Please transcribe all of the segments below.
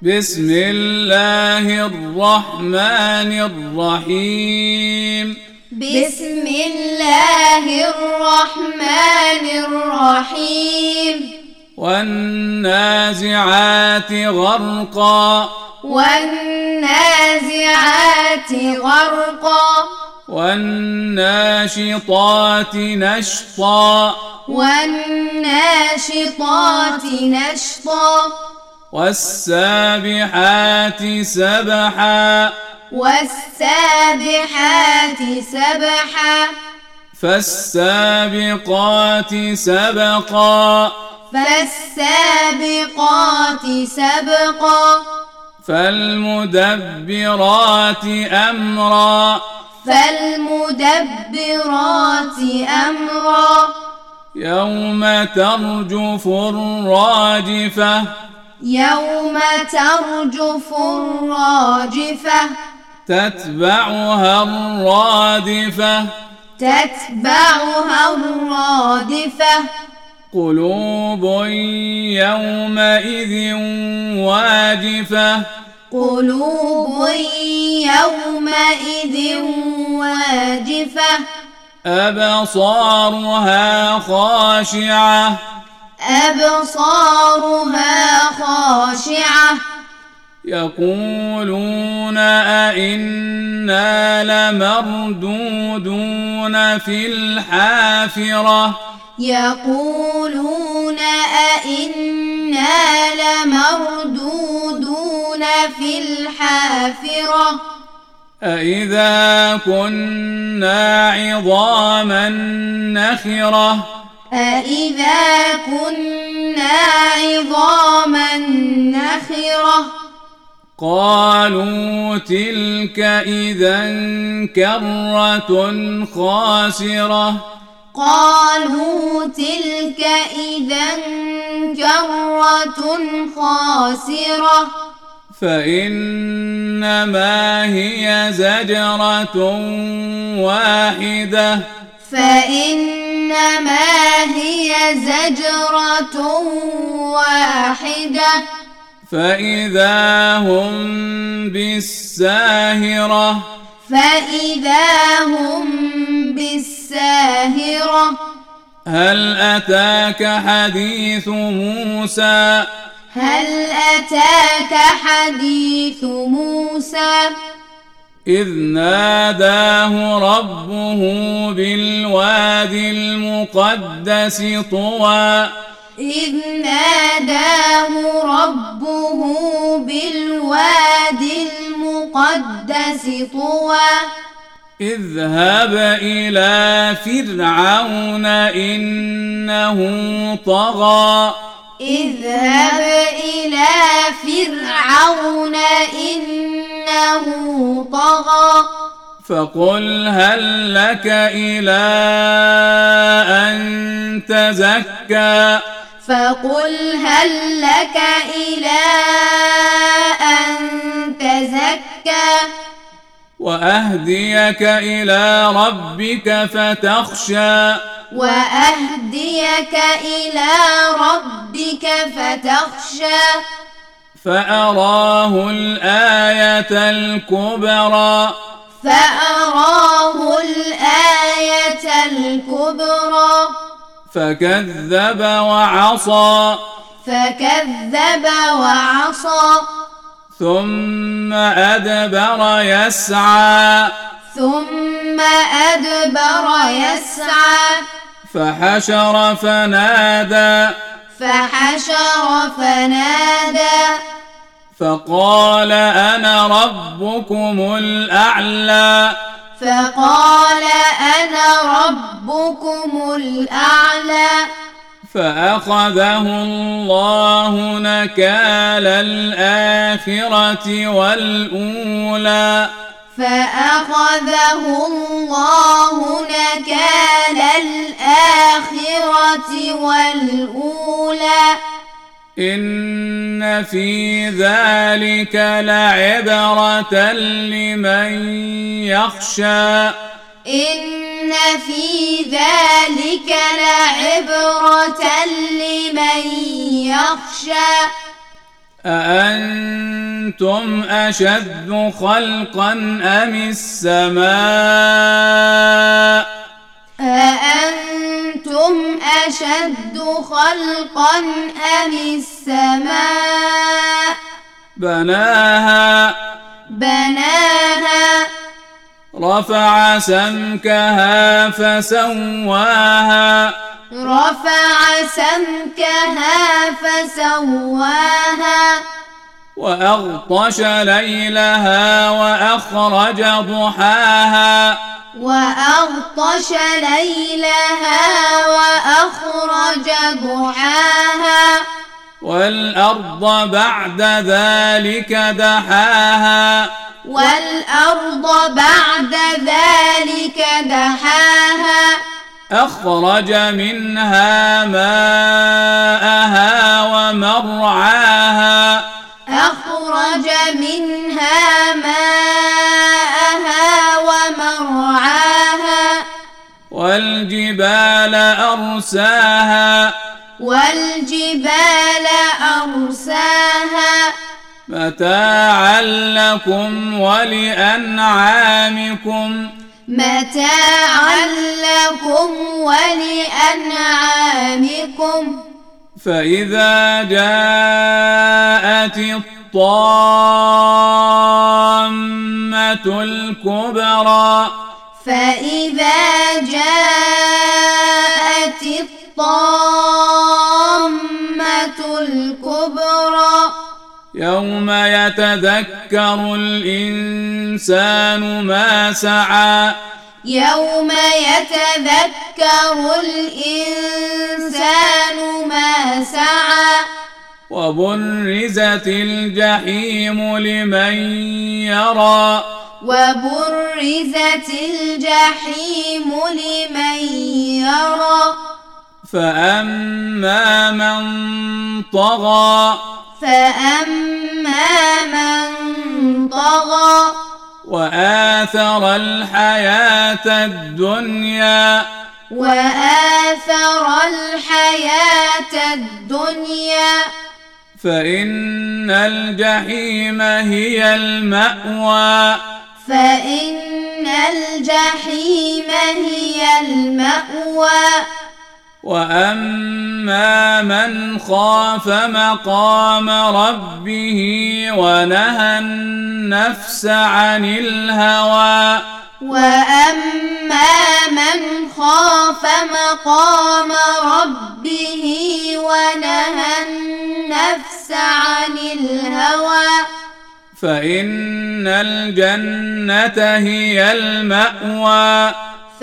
بسم الله الرحمن الرحيم بسم الله الرحمن الرحيم والنازعات غرقا والنازعات غرقا والناشطات نشطا والناشطات نشطا والسابحات سبحا والسابحات سبحا فالسابقات سبقا فالسابقات سبقا فالمدبرات أمرا فالمدبرات أمرا يوم ترجف الراجفة يوم ترجف الراجفة تتبعها الرادفة تتبعها الرادفة قلوب يومئذ واجفة قلوب يومئذ واجفة أبصارها خاشعة أبصارها خاشعة يقولون أئنا لمردودون في الحافرة يقولون أئنا لمردودون في الحافرة أإذا كنا عظاما نخرة أإذا كنا عظاما نخرة قالوا تلك إذا كرة خاسرة قالوا تلك إذا كرة خاسرة فإنما هي زجرة واحدة فإنما هي زجرة واحدة فإذا هم بالساهرة فإذا هم بالساهرة هل أتاك حديث موسى هل أتاك حديث موسى إذ ناداه ربه بالوادي المقدس طوى إذ ناداه ربه بالوادي المقدس طوى اذهب إلى فرعون إنه طغى اذهب إلى فرعون إنه طغى فقل هل لك إلى أن تزكى فقل هل لك إلى أن تزكى وأهديك إلى ربك فتخشى وأهديك إلى ربك فتخشى فأراه الآية الكبرى فأراه الآية الكبرى فكذب وعصى فكذب وعصى ثم أدبر يسعى ثم أدبر يسعى فحشر فنادى فحشر فنادى فقال أنا ربكم الأعلى فقال أنا ربكم الأعلى فأخذه الله نكال الآخرة والأولى فأخذه الله نكال الآخرة والأولى إن في ذلك لعبرة لمن يخشى إن في ذلك لعبرة لمن يخشى أأنت أأنتم أشد خلقا أم السماء أأنتم أشد خلقا أم السماء بناها رفع سمكها فسواها وأغطش ليلها وأخرج ضحاها والأرض بعد ذلك دحاها أخرج منها ماءها ومرعاها والجبال أرساها متاعا لكم ولأنعامكم فإذا جاءت الطامة الكبرى يوم يتذكر الإنسان ما سعى وبرزت الجحيم لمن يرى فأما من طغى وآثر الحياة الدنيا فإن الجحيم هي المأوى وأما من خاف مقام ربه ونهى النفس عن الهوى فإن الجنة هي المأوى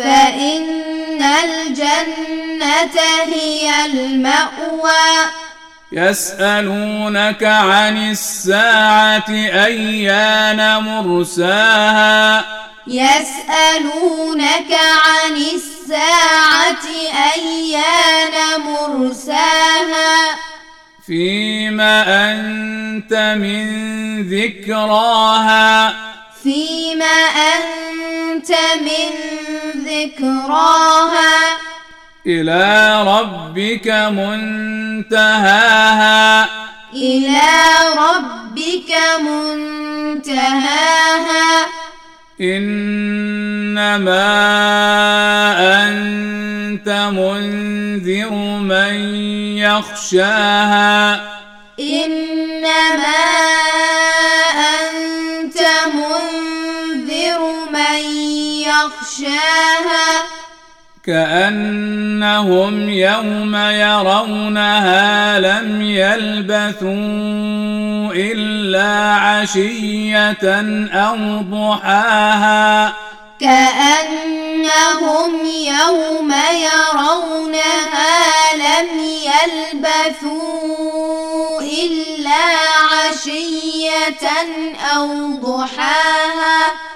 يسألونك عن الساعة أيان مرساها فيما أنت من ذكراها إلى ربك منتهاها إنما أنت منذر من يخشاها كأنهم يوم يرونها لم يلبثوا إلا عشية أو ضحاها